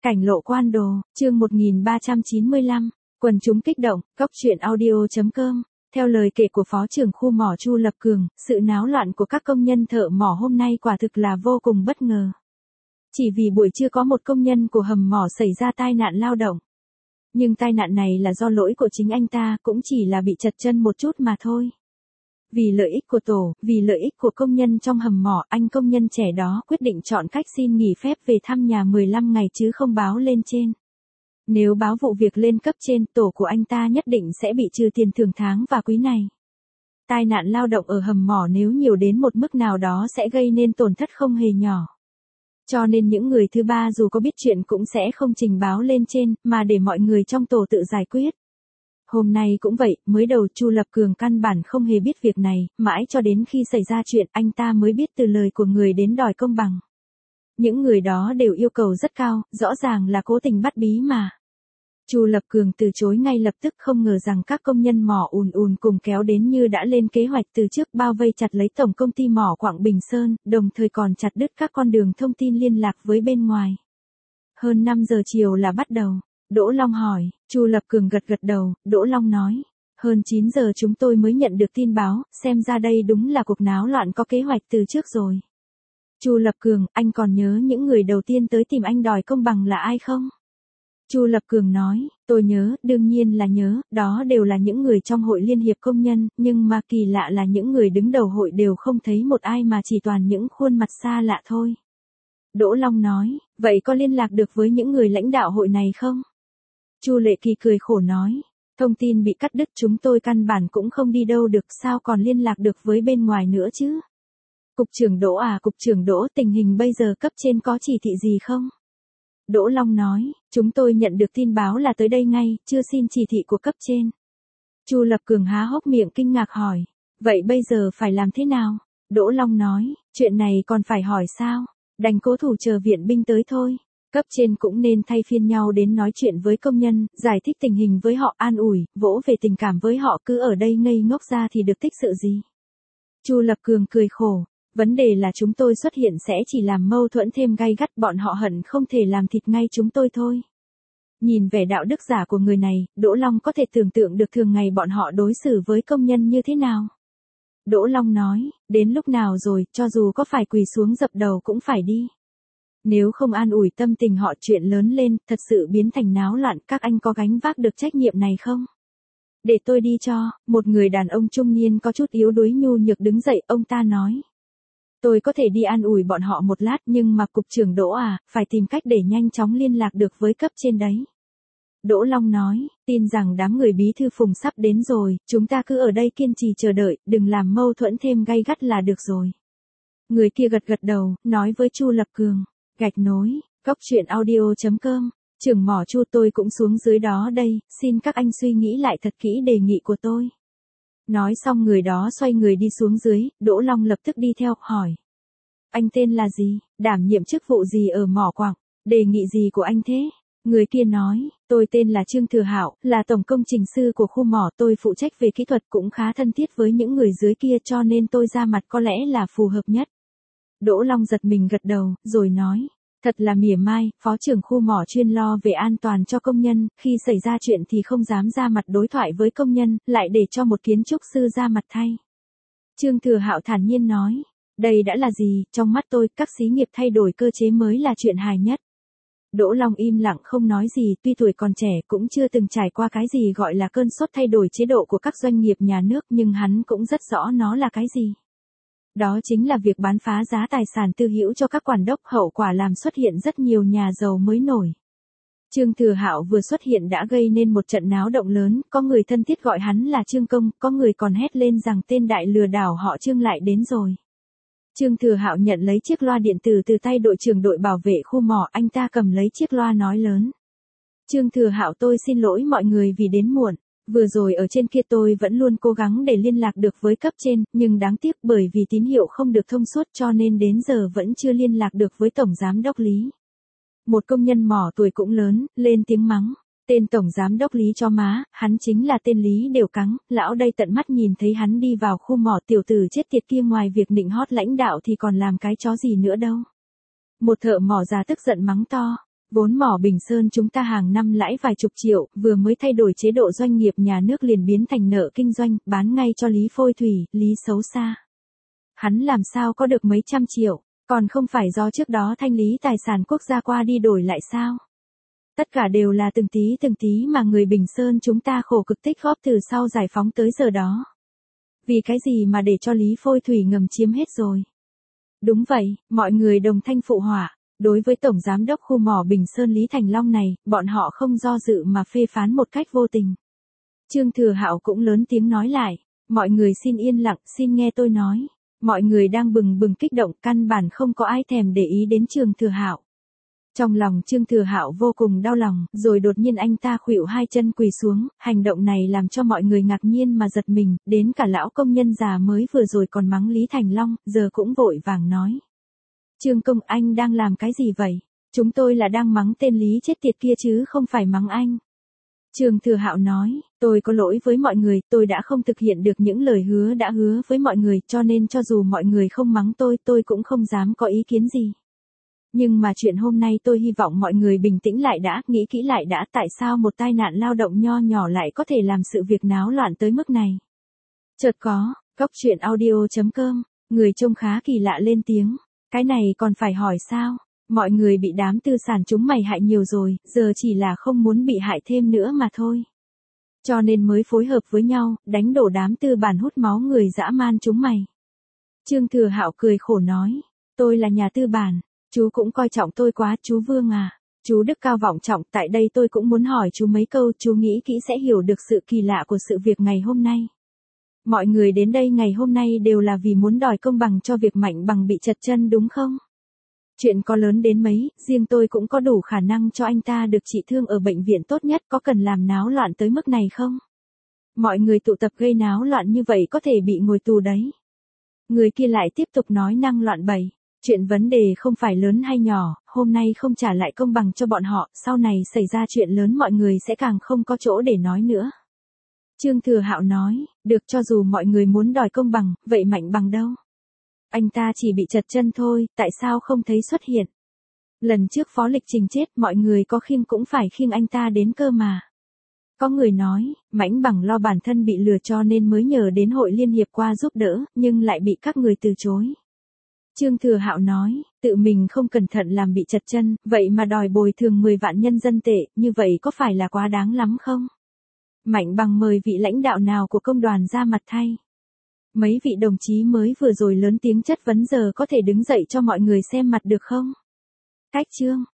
Cảnh lộ quan đồ, chương 1395, quần chúng kích động, góc truyện audio.com. Theo lời kể của Phó trưởng khu mỏ Chu Lập Cường, sự náo loạn của các công nhân thợ mỏ hôm nay quả thực là vô cùng bất ngờ. Chỉ vì buổi trưa có một công nhân của hầm mỏ xảy ra tai nạn lao động. Nhưng tai nạn này là do lỗi của chính anh ta, cũng chỉ là bị trật chân một chút mà thôi. Vì lợi ích của tổ, vì lợi ích của công nhân trong hầm mỏ, anh công nhân trẻ đó quyết định chọn cách xin nghỉ phép về thăm nhà 15 ngày chứ không báo lên trên. Nếu báo vụ việc lên cấp trên, tổ của anh ta nhất định sẽ bị trừ tiền thưởng tháng và quý này. Tai nạn lao động ở hầm mỏ nếu nhiều đến một mức nào đó sẽ gây nên tổn thất không hề nhỏ. Cho nên những người thứ ba dù có biết chuyện cũng sẽ không trình báo lên trên, mà để mọi người trong tổ tự giải quyết. Hôm nay cũng vậy, mới đầu Chu Lập Cường căn bản không hề biết việc này, mãi cho đến khi xảy ra chuyện anh ta mới biết từ lời của người đến đòi công bằng. Những người đó đều yêu cầu rất cao, rõ ràng là cố tình bắt bí mà. Chu Lập Cường từ chối ngay lập tức, không ngờ rằng các công nhân mỏ ùn ùn cùng kéo đến như đã lên kế hoạch từ trước, bao vây chặt lấy tổng công ty mỏ Quảng Bình Sơn, đồng thời còn chặt đứt các con đường thông tin liên lạc với bên ngoài. Hơn 5 giờ chiều là bắt đầu. Đỗ Long hỏi, Chu Lập Cường gật đầu, Đỗ Long nói, hơn 9 giờ chúng tôi mới nhận được tin báo, xem ra đây đúng là cuộc náo loạn có kế hoạch từ trước rồi. Chu Lập Cường, anh còn nhớ những người đầu tiên tới tìm anh đòi công bằng là ai không? Chu Lập Cường nói, tôi nhớ, đương nhiên là nhớ, đó đều là những người trong hội liên hiệp công nhân, nhưng mà kỳ lạ là những người đứng đầu hội đều không thấy một ai mà chỉ toàn những khuôn mặt xa lạ thôi. Đỗ Long nói, vậy có liên lạc được với những người lãnh đạo hội này không? Chu Lệ Kỳ cười khổ nói, thông tin bị cắt đứt chúng tôi căn bản cũng không đi đâu được, sao còn liên lạc được với bên ngoài nữa chứ? Cục trưởng Đỗ à, Cục trưởng Đỗ, tình hình bây giờ cấp trên có chỉ thị gì không? Đỗ Long nói, chúng tôi nhận được tin báo là tới đây ngay, chưa xin chỉ thị của cấp trên. Chu Lập Cường há hốc miệng kinh ngạc hỏi, vậy bây giờ phải làm thế nào? Đỗ Long nói, chuyện này còn phải hỏi sao? Đành cố thủ chờ viện binh tới thôi. Cấp trên cũng nên thay phiên nhau đến nói chuyện với công nhân, giải thích tình hình với họ, an ủi, vỗ về tình cảm với họ, cứ ở đây ngây ngốc ra thì được tích sự gì. Chu Lập Cường cười khổ, vấn đề là chúng tôi xuất hiện sẽ chỉ làm mâu thuẫn thêm gay gắt, bọn họ hận không thể làm thịt ngay chúng tôi thôi. Nhìn vẻ đạo đức giả của người này, Đỗ Long có thể tưởng tượng được thường ngày bọn họ đối xử với công nhân như thế nào. Đỗ Long nói, đến lúc nào rồi, cho dù có phải quỳ xuống dập đầu cũng phải đi. Nếu không an ủi tâm tình họ, chuyện lớn lên, thật sự biến thành náo loạn, các anh có gánh vác được trách nhiệm này không? Để tôi đi cho, một người đàn ông trung niên có chút yếu đuối nhu nhược đứng dậy, ông ta nói. Tôi có thể đi an ủi bọn họ một lát, nhưng mà Cục trưởng Đỗ à, phải tìm cách để nhanh chóng liên lạc được với cấp trên đấy. Đỗ Long nói, tin rằng đám người bí thư Phùng sắp đến rồi, chúng ta cứ ở đây kiên trì chờ đợi, đừng làm mâu thuẫn thêm gay gắt là được rồi. Người kia gật đầu, nói với Chu Lập Cường. Gạch nối, góc truyện audio.com, trưởng mỏ Chu, tôi cũng xuống dưới đó đây, xin các anh suy nghĩ lại thật kỹ đề nghị của tôi. Nói xong người đó xoay người đi xuống dưới, Đỗ Long lập tức đi theo, hỏi. Anh tên là gì, đảm nhiệm chức vụ gì ở mỏ Quảng, đề nghị gì của anh thế? Người kia nói, tôi tên là Trương Thừa Hạo, là tổng công trình sư của khu mỏ, tôi phụ trách về kỹ thuật, cũng khá thân thiết với những người dưới kia cho nên tôi ra mặt có lẽ là phù hợp nhất. Đỗ Long giật mình gật đầu, rồi nói, thật là mỉa mai, phó trưởng khu mỏ chuyên lo về an toàn cho công nhân, khi xảy ra chuyện thì không dám ra mặt đối thoại với công nhân, lại để cho một kiến trúc sư ra mặt thay. Trương Thừa Hạo thản nhiên nói, đây đã là gì, trong mắt tôi, các xí nghiệp thay đổi cơ chế mới là chuyện hài nhất. Đỗ Long im lặng không nói gì, tuy tuổi còn trẻ cũng chưa từng trải qua cái gì gọi là cơn sốt thay đổi chế độ của các doanh nghiệp nhà nước, nhưng hắn cũng rất rõ nó là cái gì. Đó chính là việc bán phá giá tài sản tư hữu cho các quản đốc, hậu quả làm xuất hiện rất nhiều nhà giàu mới nổi. Trương Thừa Hạo vừa xuất hiện đã gây nên một trận náo động lớn, có người thân thiết gọi hắn là Trương Công, có người còn hét lên rằng tên đại lừa đảo họ Trương lại đến rồi. Trương Thừa Hạo nhận lấy chiếc loa điện tử từ tay đội trưởng đội bảo vệ khu mỏ, anh ta cầm lấy chiếc loa nói lớn. Trương Thừa Hạo, tôi xin lỗi mọi người vì đến muộn. Vừa rồi ở trên kia tôi vẫn luôn cố gắng để liên lạc được với cấp trên, nhưng đáng tiếc bởi vì tín hiệu không được thông suốt cho nên đến giờ vẫn chưa liên lạc được với Tổng Giám đốc Lý. Một công nhân mỏ tuổi cũng lớn, lên tiếng mắng. Tên Tổng Giám đốc Lý cho má, hắn chính là tên Lý Đều Cắng, lão đây tận mắt nhìn thấy hắn đi vào khu mỏ, tiểu tử chết tiệt kia ngoài việc nịnh hót lãnh đạo thì còn làm cái chó gì nữa đâu. Một thợ mỏ già tức giận mắng to. Vốn mỏ Bình Sơn chúng ta hàng năm lãi vài chục triệu, vừa mới thay đổi chế độ doanh nghiệp nhà nước liền biến thành nợ kinh doanh, bán ngay cho Lý Phôi Thủy, Lý xấu xa. Hắn làm sao có được mấy trăm triệu, còn không phải do trước đó thanh lý tài sản quốc gia qua đi đổi lại sao? Tất cả đều là từng tí mà người Bình Sơn chúng ta khổ cực tích góp từ sau giải phóng tới giờ đó. Vì cái gì mà để cho Lý Phôi Thủy ngầm chiếm hết rồi? Đúng vậy, mọi người đồng thanh phụ họa. Đối với Tổng Giám đốc khu mỏ Bình Sơn Lý Thành Long này, bọn họ không do dự mà phê phán một cách vô tình. Trương Thừa Hạo cũng lớn tiếng nói lại, mọi người xin yên lặng, xin nghe tôi nói. Mọi người đang bừng bừng kích động, căn bản không có ai thèm để ý đến Trương Thừa Hạo. Trong lòng Trương Thừa Hạo vô cùng đau lòng, rồi đột nhiên anh ta khuỵu hai chân quỳ xuống, hành động này làm cho mọi người ngạc nhiên mà giật mình, đến cả lão công nhân già mới vừa rồi còn mắng Lý Thành Long, giờ cũng vội vàng nói. Trương công, anh đang làm cái gì vậy? Chúng tôi là đang mắng tên Lý chết tiệt kia chứ không phải mắng anh. Trương Thừa Hạo nói, tôi có lỗi với mọi người, tôi đã không thực hiện được những lời hứa đã hứa với mọi người, cho nên cho dù mọi người không mắng tôi cũng không dám có ý kiến gì. Nhưng mà chuyện hôm nay tôi hy vọng mọi người bình tĩnh lại đã, nghĩ kỹ lại đã, tại sao một tai nạn lao động nho nhỏ lại có thể làm sự việc náo loạn tới mức này. Chợt có, góc chuyện audio.com, người trông khá kỳ lạ lên tiếng, cái này còn phải hỏi sao, mọi người bị đám tư sản chúng mày hại nhiều rồi, giờ chỉ là không muốn bị hại thêm nữa mà thôi. Cho nên mới phối hợp với nhau, đánh đổ đám tư bản hút máu người dã man chúng mày. Trương Thừa Hạo cười khổ nói, tôi là nhà tư bản. Chú cũng coi trọng tôi quá, chú Vương à. Chú đức cao vọng trọng, tại đây tôi cũng muốn hỏi chú mấy câu, chú nghĩ kỹ sẽ hiểu được sự kỳ lạ của sự việc ngày hôm nay. Mọi người đến đây ngày hôm nay đều là vì muốn đòi công bằng cho việc Mạnh Bằng bị chật chân đúng không? Chuyện có lớn đến mấy, riêng tôi cũng có đủ khả năng cho anh ta được trị thương ở bệnh viện tốt nhất, có cần làm náo loạn tới mức này không? Mọi người tụ tập gây náo loạn như vậy có thể bị ngồi tù đấy. Người kia lại tiếp tục nói năng loạn bậy. Chuyện vấn đề không phải lớn hay nhỏ, hôm nay không trả lại công bằng cho bọn họ, sau này xảy ra chuyện lớn mọi người sẽ càng không có chỗ để nói nữa. Trương Thừa Hạo nói, được, cho dù mọi người muốn đòi công bằng, vậy Mạnh Bằng đâu? Anh ta chỉ bị chật chân thôi, tại sao không thấy xuất hiện? Lần trước Phó Lịch Trình chết, mọi người có khiêng cũng phải khiêng anh ta đến cơ mà. Có người nói, Mạnh Bằng lo bản thân bị lừa cho nên mới nhờ đến Hội Liên Hiệp qua giúp đỡ, nhưng lại bị các người từ chối. Trương Thừa Hạo nói, tự mình không cẩn thận làm bị chật chân, vậy mà đòi bồi thường 10 vạn nhân dân tệ, như vậy có phải là quá đáng lắm không? Mạnh Bằng mời vị lãnh đạo nào của công đoàn ra mặt thay. Mấy vị đồng chí mới vừa rồi lớn tiếng chất vấn giờ có thể đứng dậy cho mọi người xem mặt được không? Cách chương